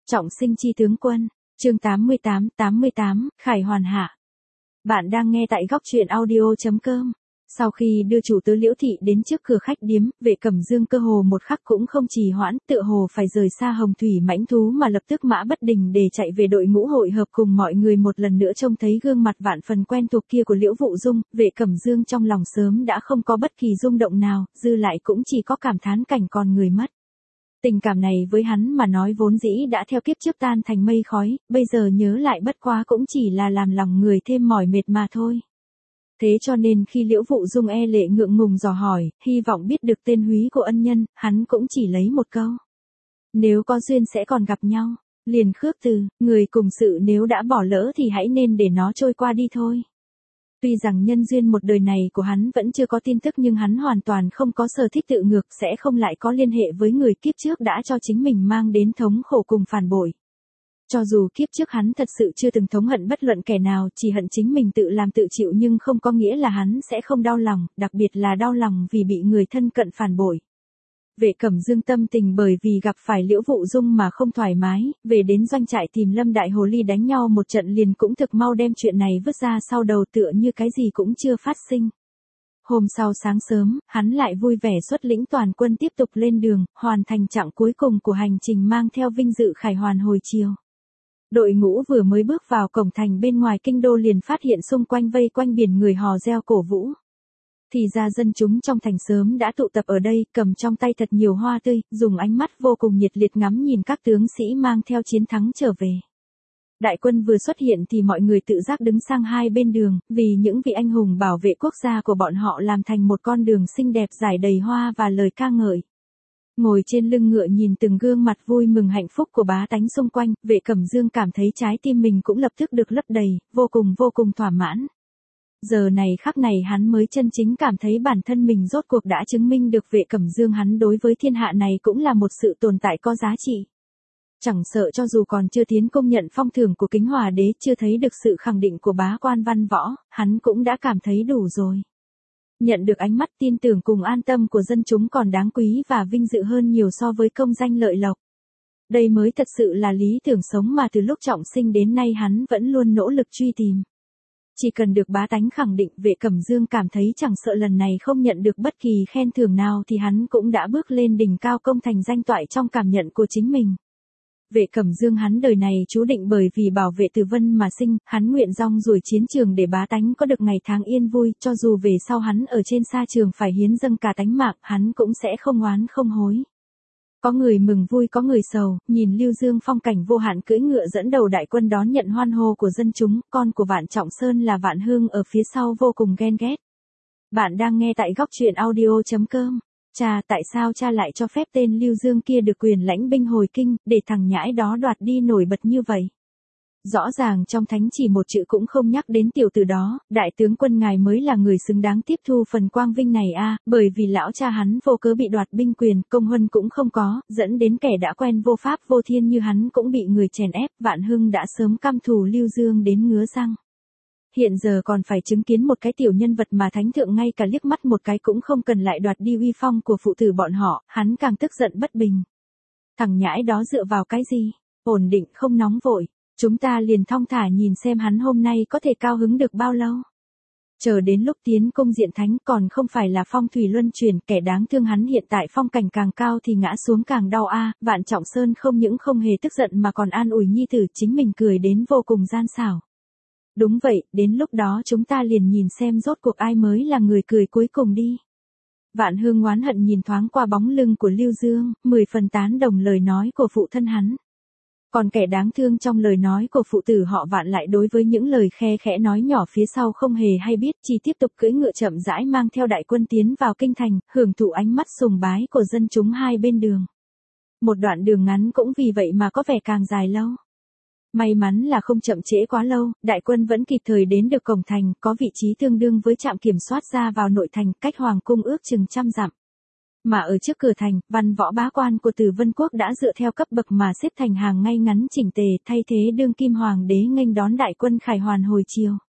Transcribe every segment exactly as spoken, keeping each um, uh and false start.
Trọng sinh chi tướng quân, chương tám mươi tám, tám mươi tám, Khải Hoàn hạ. Bạn đang nghe tại góc truyện audio.com. Sau khi đưa chủ tớ Liễu Thị đến trước cửa khách điếm, Vệ Cẩm Dương cơ hồ một khắc cũng không trì hoãn, tựa hồ phải rời xa hồng thủy mãnh thú mà lập tức mã bất đình để chạy về đội ngũ hội hợp cùng mọi người một lần nữa trông thấy gương mặt vạn phần quen thuộc kia của Liễu Vụ Dung, Vệ Cẩm Dương trong lòng sớm đã không có bất kỳ rung động nào, dư lại cũng chỉ có cảm thán cảnh còn người mất. Tình cảm này với hắn mà nói vốn dĩ đã theo kiếp trước tan thành mây khói, bây giờ nhớ lại bất quá cũng chỉ là làm lòng người thêm mỏi mệt mà thôi. Thế cho nên khi Liễu Vụ Dung e lệ ngượng ngùng dò hỏi, hy vọng biết được tên húy của ân nhân, hắn cũng chỉ lấy một câu. Nếu có duyên sẽ còn gặp nhau, liền khước từ, người cùng sự nếu đã bỏ lỡ thì hãy nên để nó trôi qua đi thôi. Tuy rằng nhân duyên một đời này của hắn vẫn chưa có tin tức nhưng hắn hoàn toàn không có sở thích tự ngược, sẽ không lại có liên hệ với người kiếp trước đã cho chính mình mang đến thống khổ cùng phản bội. Cho dù kiếp trước hắn thật sự chưa từng thống hận bất luận kẻ nào, chỉ hận chính mình tự làm tự chịu nhưng không có nghĩa là hắn sẽ không đau lòng, đặc biệt là đau lòng vì bị người thân cận phản bội. Vệ Cẩm Dương tâm tình bởi vì gặp phải Liễu Vụ Dung mà không thoải mái, về đến doanh trại tìm Lâm Đại Hồ Ly đánh nhau một trận liền cũng thực mau đem chuyện này vứt ra sau đầu tựa như cái gì cũng chưa phát sinh. Hôm sau sáng sớm, hắn lại vui vẻ xuất lĩnh toàn quân tiếp tục lên đường, hoàn thành chặng cuối cùng của hành trình mang theo vinh dự Khải Hoàn hồi chiều. Đội ngũ vừa mới bước vào cổng thành bên ngoài kinh đô liền phát hiện xung quanh vây quanh biển người hò reo cổ vũ. Thì ra dân chúng trong thành sớm đã tụ tập ở đây, cầm trong tay thật nhiều hoa tươi, dùng ánh mắt vô cùng nhiệt liệt ngắm nhìn các tướng sĩ mang theo chiến thắng trở về. Đại quân vừa xuất hiện thì mọi người tự giác đứng sang hai bên đường, vì những vị anh hùng bảo vệ quốc gia của bọn họ làm thành một con đường xinh đẹp rải đầy hoa và lời ca ngợi. Ngồi trên lưng ngựa nhìn từng gương mặt vui mừng hạnh phúc của bá tánh xung quanh, Vệ Cẩm Dương cảm thấy trái tim mình cũng lập tức được lấp đầy, vô cùng vô cùng thỏa mãn. Giờ này khắc này hắn mới chân chính cảm thấy bản thân mình rốt cuộc đã chứng minh được Vệ Cẩm Dương hắn đối với thiên hạ này cũng là một sự tồn tại có giá trị. Chẳng sợ cho dù còn chưa tiến công nhận phong thưởng của Kính Hòa Đế, chưa thấy được sự khẳng định của bá quan văn võ, hắn cũng đã cảm thấy đủ rồi. Nhận được ánh mắt tin tưởng cùng an tâm của dân chúng còn đáng quý và vinh dự hơn nhiều so với công danh lợi lộc. Đây mới thật sự là lý tưởng sống mà từ lúc trọng sinh đến nay hắn vẫn luôn nỗ lực truy tìm. Chỉ cần được bá tánh khẳng định, Vệ Cẩm Dương cảm thấy chẳng sợ lần này không nhận được bất kỳ khen thưởng nào thì hắn cũng đã bước lên đỉnh cao công thành danh toại trong cảm nhận của chính mình. Vệ Cẩm Dương hắn đời này chú định bởi vì bảo vệ Từ Vân mà sinh, hắn nguyện rong ruổi chiến trường để bá tánh có được ngày tháng yên vui, cho dù về sau hắn ở trên sa trường phải hiến dâng cả tánh mạng, hắn cũng sẽ không oán không hối. Có người mừng vui có người sầu, nhìn Lưu Dương phong cảnh vô hạn cưỡi ngựa dẫn đầu đại quân đón nhận hoan hô của dân chúng, con của Vạn Trọng Sơn là Vạn Hương ở phía sau vô cùng ghen ghét. Bạn đang nghe tại góc truyện audio.com. Cha, tại sao cha lại cho phép tên Lưu Dương kia được quyền lãnh binh hồi kinh, để thằng nhãi đó đoạt đi nổi bật như vậy? Rõ ràng trong thánh chỉ một chữ cũng không nhắc đến tiểu tử đó, đại tướng quân ngài mới là người xứng đáng tiếp thu phần quang vinh này a, bởi vì lão cha hắn vô cớ bị đoạt binh quyền, công huân cũng không có, dẫn đến kẻ đã quen vô pháp vô thiên như hắn cũng bị người chèn ép, Vạn Hưng đã sớm căm thù Lưu Dương đến ngứa răng. Hiện giờ còn phải chứng kiến một cái tiểu nhân vật mà thánh thượng ngay cả liếc mắt một cái cũng không cần lại đoạt đi uy phong của phụ tử bọn họ, hắn càng tức giận bất bình. Thằng nhãi đó dựa vào cái gì? Ổn định không nóng vội. Chúng ta liền thong thả nhìn xem hắn hôm nay có thể cao hứng được bao lâu. Chờ đến lúc tiến công diện thánh còn không phải là phong thủy luân chuyển, kẻ đáng thương hắn hiện tại phong cảnh càng cao thì ngã xuống càng đau a. Vạn Trọng Sơn không những không hề tức giận mà còn an ủi nhi tử, chính mình cười đến vô cùng gian xảo. Đúng vậy, đến lúc đó chúng ta liền nhìn xem rốt cuộc ai mới là người cười cuối cùng đi. Vạn Hương oán hận nhìn thoáng qua bóng lưng của Lưu Dương, mười phần tán đồng lời nói của phụ thân hắn. Còn kẻ đáng thương trong lời nói của phụ tử họ Vạn lại đối với những lời khe khẽ nói nhỏ phía sau không hề hay biết, chỉ tiếp tục cưỡi ngựa chậm rãi mang theo đại quân tiến vào kinh thành, hưởng thụ ánh mắt sùng bái của dân chúng hai bên đường. Một đoạn đường ngắn cũng vì vậy mà có vẻ càng dài lâu. May mắn là không chậm trễ quá lâu, đại quân vẫn kịp thời đến được cổng thành, có vị trí tương đương với trạm kiểm soát ra vào nội thành, cách hoàng cung ước chừng trăm dặm. Mà ở trước cửa thành, văn võ bá quan của Từ Vân Quốc đã dựa theo cấp bậc mà xếp thành hàng ngay ngắn chỉnh tề, thay thế đương kim hoàng đế nghênh đón đại quân Khải Hoàn hồi chiều.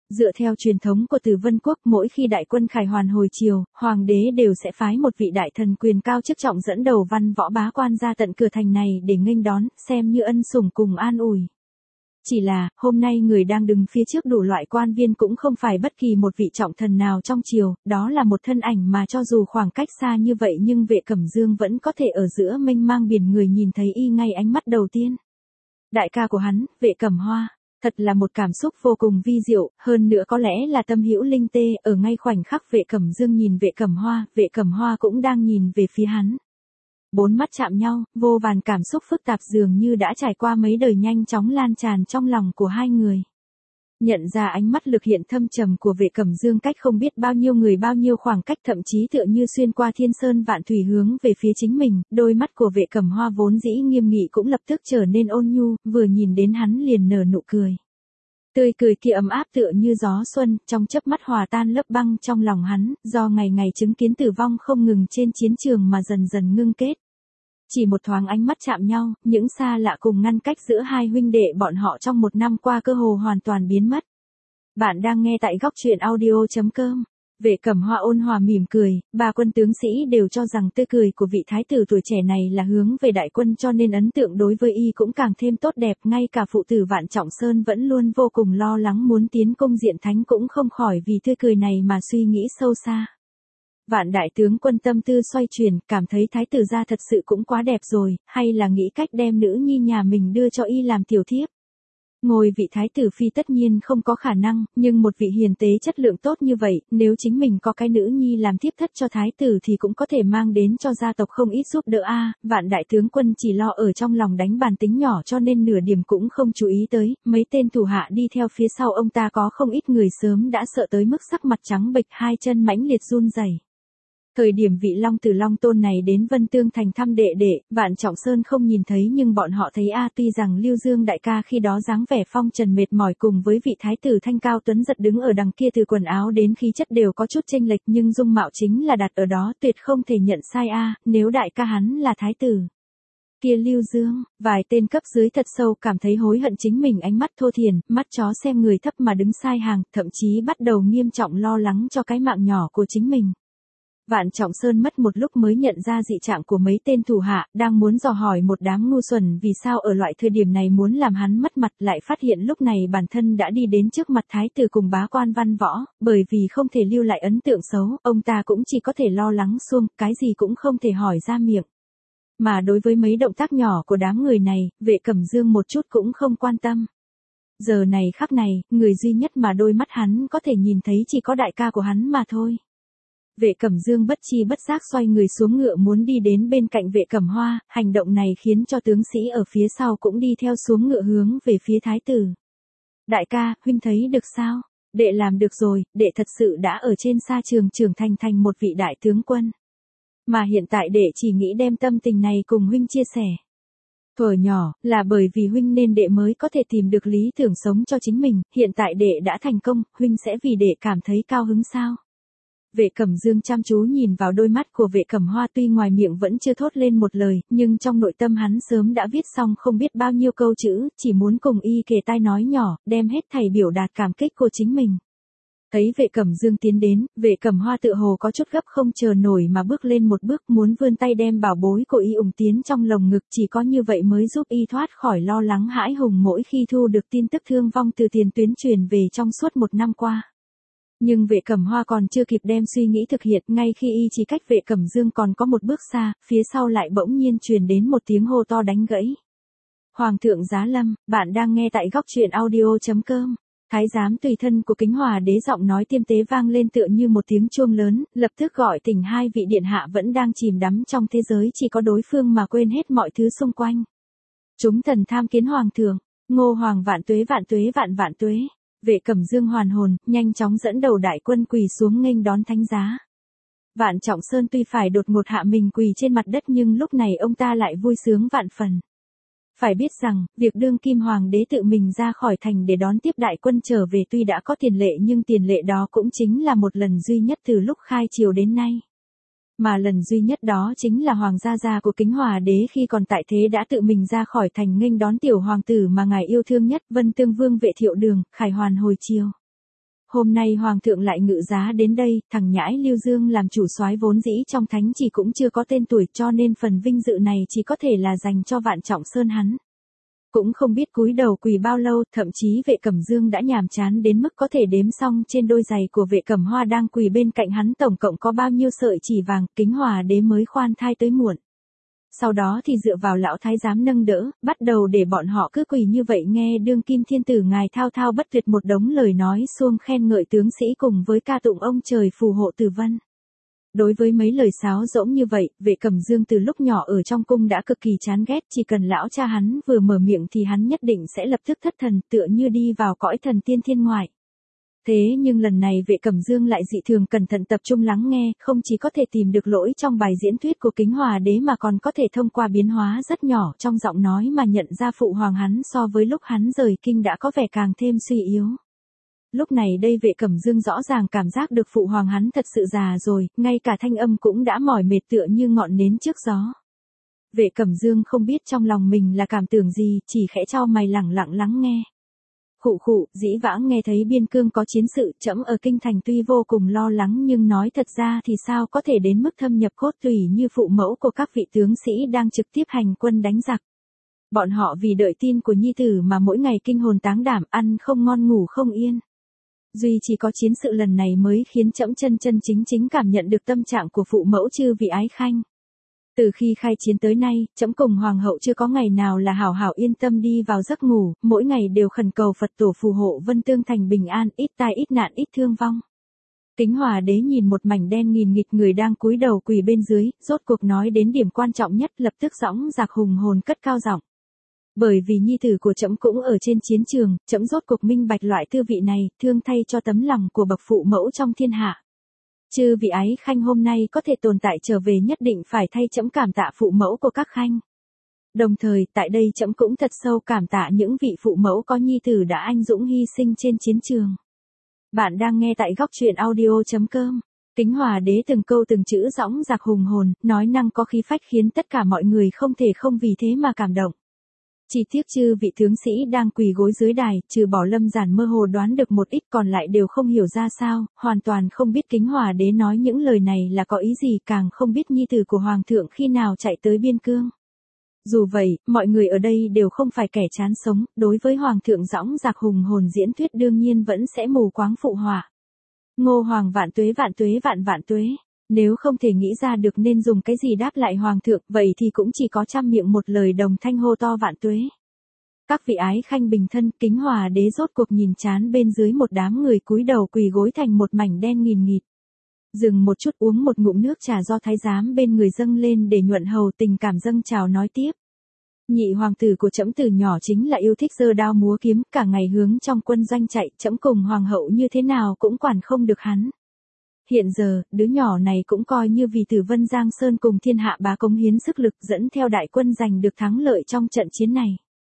Dựa theo truyền thống của Từ Vân Quốc, mỗi khi đại quân khải hoàn hồi chiều, hoàng đế đều sẽ phái một vị đại thần quyền cao chức trọng dẫn đầu văn võ bá quan ra tận cửa thành này để nghênh đón, xem như ân sủng cùng an ủi. Chỉ là, hôm nay người đang đứng phía trước đủ loại quan viên cũng không phải bất kỳ một vị trọng thần nào trong triều, đó là một thân ảnh mà cho dù khoảng cách xa như vậy nhưng Vệ Cẩm Dương vẫn có thể ở giữa mênh mang biển người nhìn thấy y ngay ánh mắt đầu tiên. Đại ca của hắn, Vệ Cẩm Hoa, thật là một cảm xúc vô cùng vi diệu, hơn nữa có lẽ là tâm hữu linh tê, ở ngay khoảnh khắc Vệ Cẩm Dương nhìn Vệ Cẩm Hoa, Vệ Cẩm Hoa cũng đang nhìn về phía hắn. Bốn mắt chạm nhau, vô vàn cảm xúc phức tạp dường như đã trải qua mấy đời nhanh chóng lan tràn trong lòng của hai người. Nhận ra ánh mắt lực hiện thâm trầm của Vệ Cẩm Dương cách không biết bao nhiêu người bao nhiêu khoảng cách, thậm chí tựa như xuyên qua thiên sơn vạn thủy hướng về phía chính mình, đôi mắt của Vệ Cẩm Hoa vốn dĩ nghiêm nghị cũng lập tức trở nên ôn nhu, vừa nhìn đến hắn liền nở nụ cười. Tươi cười kia ấm áp tựa như gió xuân, trong chớp mắt hòa tan lớp băng trong lòng hắn, do ngày ngày chứng kiến tử vong không ngừng trên chiến trường mà dần dần ngưng kết. Chỉ một thoáng ánh mắt chạm nhau, những xa lạ cùng ngăn cách giữa hai huynh đệ bọn họ trong một năm qua cơ hồ hoàn toàn biến mất. Bạn đang nghe tại góc truyện audio chấm com. Vệ Cẩm Hoa ôn hòa mỉm cười, ba quân tướng sĩ đều cho rằng tươi cười của vị thái tử tuổi trẻ này là hướng về đại quân, cho nên ấn tượng đối với y cũng càng thêm tốt đẹp, ngay cả phụ tử Vạn Trọng Sơn vẫn luôn vô cùng lo lắng muốn tiến công Diện Thánh cũng không khỏi vì tươi cười này mà suy nghĩ sâu xa. Vạn đại tướng quân tâm tư xoay chuyển, cảm thấy thái tử gia thật sự cũng quá đẹp rồi, hay là nghĩ cách đem nữ nhi nhà mình đưa cho y làm tiểu thiếp. Ngôi vị thái tử phi tất nhiên không có khả năng, nhưng một vị hiền tế chất lượng tốt như vậy, nếu chính mình có cái nữ nhi làm thiếp thất cho thái tử thì cũng có thể mang đến cho gia tộc không ít giúp đỡ a. À, Vạn đại tướng quân chỉ lo ở trong lòng đánh bàn tính nhỏ cho nên nửa điểm cũng không chú ý tới, mấy tên thủ hạ đi theo phía sau ông ta có không ít người sớm đã sợ tới mức sắc mặt trắng bệch, hai chân mãnh liệt run rẩy. Thời điểm vị Long Tử Long Tôn này đến Vân Tương thành thăm đệ đệ, Vạn Trọng Sơn không nhìn thấy nhưng bọn họ thấy a. Tuy rằng Lưu Dương đại ca khi đó dáng vẻ phong trần mệt mỏi cùng với vị thái tử thanh cao tuấn giật đứng ở đằng kia từ quần áo đến khí chất đều có chút chênh lệch, nhưng dung mạo chính là đặt ở đó, tuyệt không thể nhận sai a. Nếu đại ca hắn là thái tử. Kia Lưu Dương, vài tên cấp dưới thật sâu cảm thấy hối hận chính mình ánh mắt thô thiển, mắt chó xem người thấp mà đứng sai hàng, thậm chí bắt đầu nghiêm trọng lo lắng cho cái mạng nhỏ của chính mình. Vạn Trọng Sơn mất một lúc mới nhận ra dị trạng của mấy tên thủ hạ, đang muốn dò hỏi một đám ngu xuẩn vì sao ở loại thời điểm này muốn làm hắn mất mặt, lại phát hiện lúc này bản thân đã đi đến trước mặt thái tử cùng bá quan văn võ, bởi vì không thể lưu lại ấn tượng xấu, ông ta cũng chỉ có thể lo lắng xuông, cái gì cũng không thể hỏi ra miệng. Mà đối với mấy động tác nhỏ của đám người này, Vệ Cẩm Dương một chút cũng không quan tâm. Giờ này khắc này, người duy nhất mà đôi mắt hắn có thể nhìn thấy chỉ có đại ca của hắn mà thôi. Vệ Cẩm Dương bất chi bất giác xoay người xuống ngựa muốn đi đến bên cạnh Vệ Cẩm Hoa, hành động này khiến cho tướng sĩ ở phía sau cũng đi theo xuống ngựa hướng về phía thái tử. Đại ca, huynh thấy được sao? Đệ làm được rồi, đệ thật sự đã ở trên sa trường trưởng thành thành một vị đại tướng quân. Mà hiện tại đệ chỉ nghĩ đem tâm tình này cùng huynh chia sẻ. Thuở nhỏ, là bởi vì huynh nên đệ mới có thể tìm được lý tưởng sống cho chính mình, hiện tại đệ đã thành công, huynh sẽ vì đệ cảm thấy cao hứng sao? Vệ Cẩm Dương chăm chú nhìn vào đôi mắt của Vệ Cẩm Hoa, tuy ngoài miệng vẫn chưa thốt lên một lời, nhưng trong nội tâm hắn sớm đã viết xong không biết bao nhiêu câu chữ, chỉ muốn cùng y kề tai nói nhỏ, đem hết thảy biểu đạt cảm kích của chính mình. Thấy Vệ Cẩm Dương tiến đến, Vệ Cẩm Hoa tự hồ có chút gấp không chờ nổi mà bước lên một bước, muốn vươn tay đem bảo bối của y ủng tiến trong lồng ngực, chỉ có như vậy mới giúp y thoát khỏi lo lắng hãi hùng mỗi khi thu được tin tức thương vong từ tiền tuyến truyền về trong suốt một năm qua. Nhưng Vệ Cẩm Hoa còn chưa kịp đem suy nghĩ thực hiện, ngay khi y chỉ cách Vệ Cẩm Dương còn có một bước xa, phía sau lại bỗng nhiên truyền đến một tiếng hô to đánh gãy. Hoàng thượng giá lâm, bạn đang nghe tại góc truyện audio chấm com. Thái giám tùy thân của Kính Hòa đế giọng nói tiêm tế vang lên tựa như một tiếng chuông lớn, lập tức gọi tỉnh hai vị điện hạ vẫn đang chìm đắm trong thế giới chỉ có đối phương mà quên hết mọi thứ xung quanh. Chúng thần tham kiến hoàng thượng, Ngô Hoàng vạn tuế vạn tuế vạn vạn tuế. Vệ Cẩm Dương hoàn hồn, nhanh chóng dẫn đầu đại quân quỳ xuống nghênh đón thánh giá. Vạn Trọng Sơn tuy phải đột ngột hạ mình quỳ trên mặt đất nhưng lúc này ông ta lại vui sướng vạn phần. Phải biết rằng, việc đương kim hoàng đế tự mình ra khỏi thành để đón tiếp đại quân trở về tuy đã có tiền lệ nhưng tiền lệ đó cũng chính là một lần duy nhất từ lúc khai triều đến nay. Mà lần duy nhất đó chính là hoàng gia gia của Kính Hòa đế khi còn tại thế đã tự mình ra khỏi thành nghênh đón tiểu hoàng tử mà ngài yêu thương nhất, Vân Tương Vương Vệ Thiệu Đường, khải hoàn hồi chiều. Hôm nay hoàng thượng lại ngự giá đến đây, thằng nhãi Lưu Dương làm chủ soái vốn dĩ trong thánh chỉ cũng chưa có tên tuổi, cho nên phần vinh dự này chỉ có thể là dành cho Vạn Trọng Sơn hắn. Cũng không biết cúi đầu quỳ bao lâu, thậm chí Vệ Cẩm Dương đã nhàm chán đến mức có thể đếm xong trên đôi giày của Vệ Cẩm Hoa đang quỳ bên cạnh hắn tổng cộng có bao nhiêu sợi chỉ vàng. Kính Hòa đế mới khoan thai tới muộn. Sau đó thì dựa vào lão thái giám nâng đỡ, bắt đầu để bọn họ cứ quỳ như vậy nghe đương kim thiên tử ngài thao thao bất tuyệt một đống lời nói xuông khen ngợi tướng sĩ cùng với ca tụng ông trời phù hộ Từ Vân. Đối với mấy lời sáo rỗng như vậy, Vệ Cẩm Dương từ lúc nhỏ ở trong cung đã cực kỳ chán ghét, chỉ cần lão cha hắn vừa mở miệng thì hắn nhất định sẽ lập tức thất thần, tựa như đi vào cõi thần tiên thiên ngoại. Thế nhưng lần này Vệ Cẩm Dương lại dị thường cẩn thận tập trung lắng nghe, không chỉ có thể tìm được lỗi trong bài diễn thuyết của Kính Hòa đế mà còn có thể thông qua biến hóa rất nhỏ trong giọng nói mà nhận ra phụ hoàng hắn so với lúc hắn rời kinh đã có vẻ càng thêm suy yếu. Lúc này đây Vệ Cẩm Dương rõ ràng cảm giác được phụ hoàng hắn thật sự già rồi, ngay cả thanh âm cũng đã mỏi mệt tựa như ngọn nến trước gió. Vệ Cẩm Dương không biết trong lòng mình là cảm tưởng gì, chỉ khẽ chau mày lẳng lặng lắng nghe. Khụ khụ, dĩ vãng nghe thấy biên cương có chiến sự, trẫm ở kinh thành tuy vô cùng lo lắng nhưng nói thật ra thì sao có thể đến mức thâm nhập cốt tủy như phụ mẫu của các vị tướng sĩ đang trực tiếp hành quân đánh giặc. Bọn họ vì đợi tin của nhi tử mà mỗi ngày kinh hồn táng đảm, ăn không ngon ngủ không yên. Duy chỉ có chiến sự lần này mới khiến trẫm chân chân chính chính cảm nhận được tâm trạng của phụ mẫu chư vị ái khanh. Từ khi khai chiến tới nay, trẫm cùng hoàng hậu chưa có ngày nào là hảo hảo yên tâm đi vào giấc ngủ, mỗi ngày đều khẩn cầu Phật tổ phù hộ Vân Tương thành bình an, ít tai ít nạn ít thương vong. Kính Hòa đế nhìn một mảnh đen nghìn nghịt người đang cúi đầu quỳ bên dưới, rốt cuộc nói đến điểm quan trọng nhất, lập tức dõng dạc hùng hồn cất cao giọng. Bởi vì nhi tử của trẫm cũng ở trên chiến trường, trẫm rốt cuộc minh bạch loại tư vị này, thương thay cho tấm lòng của bậc phụ mẫu trong thiên hạ. Chư vị ái khanh hôm nay có thể tồn tại trở về nhất định phải thay trẫm cảm tạ phụ mẫu của các khanh. Đồng thời, tại đây trẫm cũng thật sâu cảm tạ những vị phụ mẫu có nhi tử đã anh dũng hy sinh trên chiến trường. Bạn đang nghe tại góc truyện audio chấm com. Kính Hòa đế từng câu từng chữ dõng dạc hùng hồn, nói năng có khí phách khiến tất cả mọi người không thể không vì thế mà cảm động. Chỉ tiếc chư vị tướng sĩ đang quỳ gối dưới đài, trừ bỏ Lâm Giản mơ hồ đoán được một ít còn lại đều không hiểu ra sao, hoàn toàn không biết Kính Hòa đế nói những lời này là có ý gì, càng không biết nhi tử của hoàng thượng khi nào chạy tới biên cương. Dù vậy, mọi người ở đây đều không phải kẻ chán sống, đối với hoàng thượng dõng dạc hùng hồn diễn thuyết đương nhiên vẫn sẽ mù quáng phụ họa. Ngô hoàng vạn tuế vạn tuế vạn vạn tuế. Nếu không thể nghĩ ra được nên dùng cái gì đáp lại hoàng thượng, vậy thì cũng chỉ có trăm miệng một lời đồng thanh hô to vạn tuế. Các vị ái khanh bình thân, Kính Hòa đế rốt cuộc nhìn chán bên dưới một đám người cúi đầu quỳ gối thành một mảnh đen nghìn nghịt. Dừng một chút uống một ngụm nước trà do thái giám bên người dâng lên để nhuận hầu, tình cảm dâng trào nói tiếp. Nhị hoàng tử của trẫm từ nhỏ chính là yêu thích giơ đao múa kiếm, cả ngày hướng trong quân doanh chạy, trẫm cùng hoàng hậu như thế nào cũng quản không được hắn. Hiện giờ, đứa nhỏ này cũng coi như vì Tử Vân Giang Sơn cùng thiên hạ bá cống hiến sức lực dẫn theo đại quân giành được thắng lợi trong trận chiến này.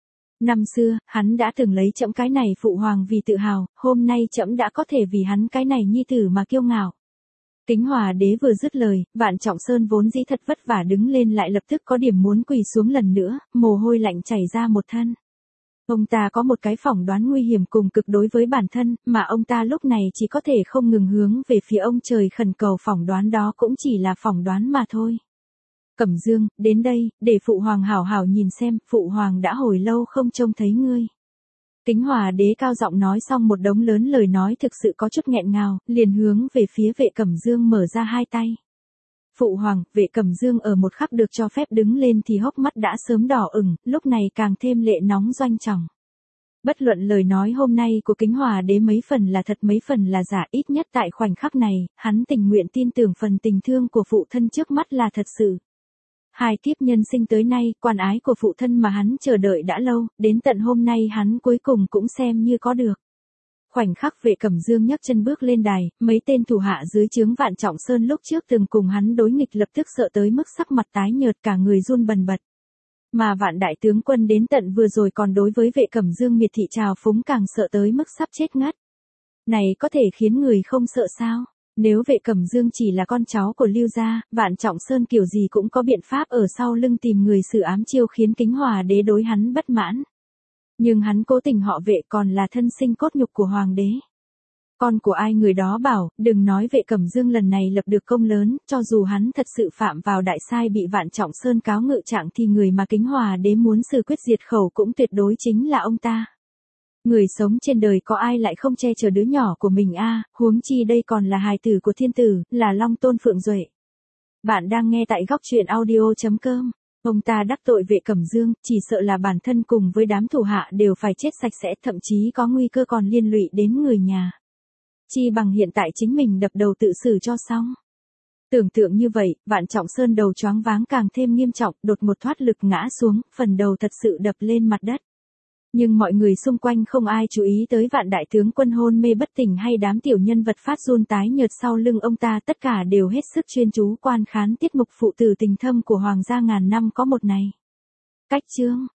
Năm xưa, hắn đã từng lấy trẫm cái này phụ hoàng vì tự hào, hôm nay trẫm đã có thể vì hắn cái này nhi tử mà kiêu ngạo. Kính Hòa đế vừa dứt lời, Vạn Trọng Sơn vốn dĩ thật vất vả đứng lên lại lập tức có điểm muốn quỳ xuống lần nữa, mồ hôi lạnh chảy ra một thân. Ông ta có một cái phỏng đoán nguy hiểm cùng cực đối với bản thân, mà ông ta lúc này chỉ có thể không ngừng hướng về phía ông trời khẩn cầu phỏng đoán đó cũng chỉ là phỏng đoán mà thôi. Cẩm Dương, đến đây, để phụ hoàng hảo hảo nhìn xem, phụ hoàng đã hồi lâu không trông thấy ngươi. Kính Hòa đế cao giọng nói xong một đống lớn lời nói thực sự có chút nghẹn ngào, liền hướng về phía Vệ Cẩm Dương mở ra hai tay. Phụ hoàng, Vệ Cẩm Dương ở một khắc được cho phép đứng lên thì hốc mắt đã sớm đỏ ửng, lúc này càng thêm lệ nóng doanh trọng. Bất luận lời nói hôm nay của Kính Hòa đế mấy phần là thật mấy phần là giả, ít nhất tại khoảnh khắc này, hắn tình nguyện tin tưởng phần tình thương của phụ thân trước mắt là thật sự. Hai kiếp nhân sinh tới nay, quan ái của phụ thân mà hắn chờ đợi đã lâu, đến tận hôm nay hắn cuối cùng cũng xem như có được. Khoảnh khắc Vệ Cẩm Dương nhấc chân bước lên đài, mấy tên thủ hạ dưới trướng Vạn Trọng Sơn lúc trước từng cùng hắn đối nghịch lập tức sợ tới mức sắc mặt tái nhợt cả người run bần bật. Mà Vạn đại tướng quân đến tận vừa rồi còn đối với Vệ Cẩm Dương miệt thị trào phúng càng sợ tới mức sắp chết ngất. Này có thể khiến người không sợ sao? Nếu Vệ Cẩm Dương chỉ là con cháu của Lưu gia, Vạn Trọng Sơn kiểu gì cũng có biện pháp ở sau lưng tìm người xử ám chiêu khiến Kính Hòa đế đối hắn bất mãn. Nhưng hắn cố tình họ Vệ còn là thân sinh cốt nhục của hoàng đế. Con của ai người đó bảo, đừng nói Vệ Cẩm Dương lần này lập được công lớn, cho dù hắn thật sự phạm vào đại sai bị Vạn Trọng Sơn cáo ngự trạng thì người mà Kính Hòa đế muốn xử quyết diệt khẩu cũng tuyệt đối chính là ông ta. Người sống trên đời có ai lại không che chở đứa nhỏ của mình a, huống chi đây còn là hài tử của thiên tử, là Long Tôn Phượng Duệ. Bạn đang nghe tại góc truyện audio chấm com. Ông ta đắc tội Vệ Cẩm Dương, chỉ sợ là bản thân cùng với đám thủ hạ đều phải chết sạch sẽ, thậm chí có nguy cơ còn liên lụy đến người nhà. Chi bằng hiện tại chính mình đập đầu tự xử cho xong. Tưởng tượng như vậy, Vạn Trọng Sơn đầu choáng váng càng thêm nghiêm trọng, đột một thoát lực ngã xuống, phần đầu thật sự đập lên mặt đất. Nhưng mọi người xung quanh không ai chú ý tới Vạn đại tướng quân hôn mê bất tỉnh hay đám tiểu nhân vật phát run tái nhợt sau lưng ông ta, tất cả đều hết sức chuyên chú quan khán tiết mục phụ tử tình thâm của Hoàng gia ngàn năm có một này. Cách chương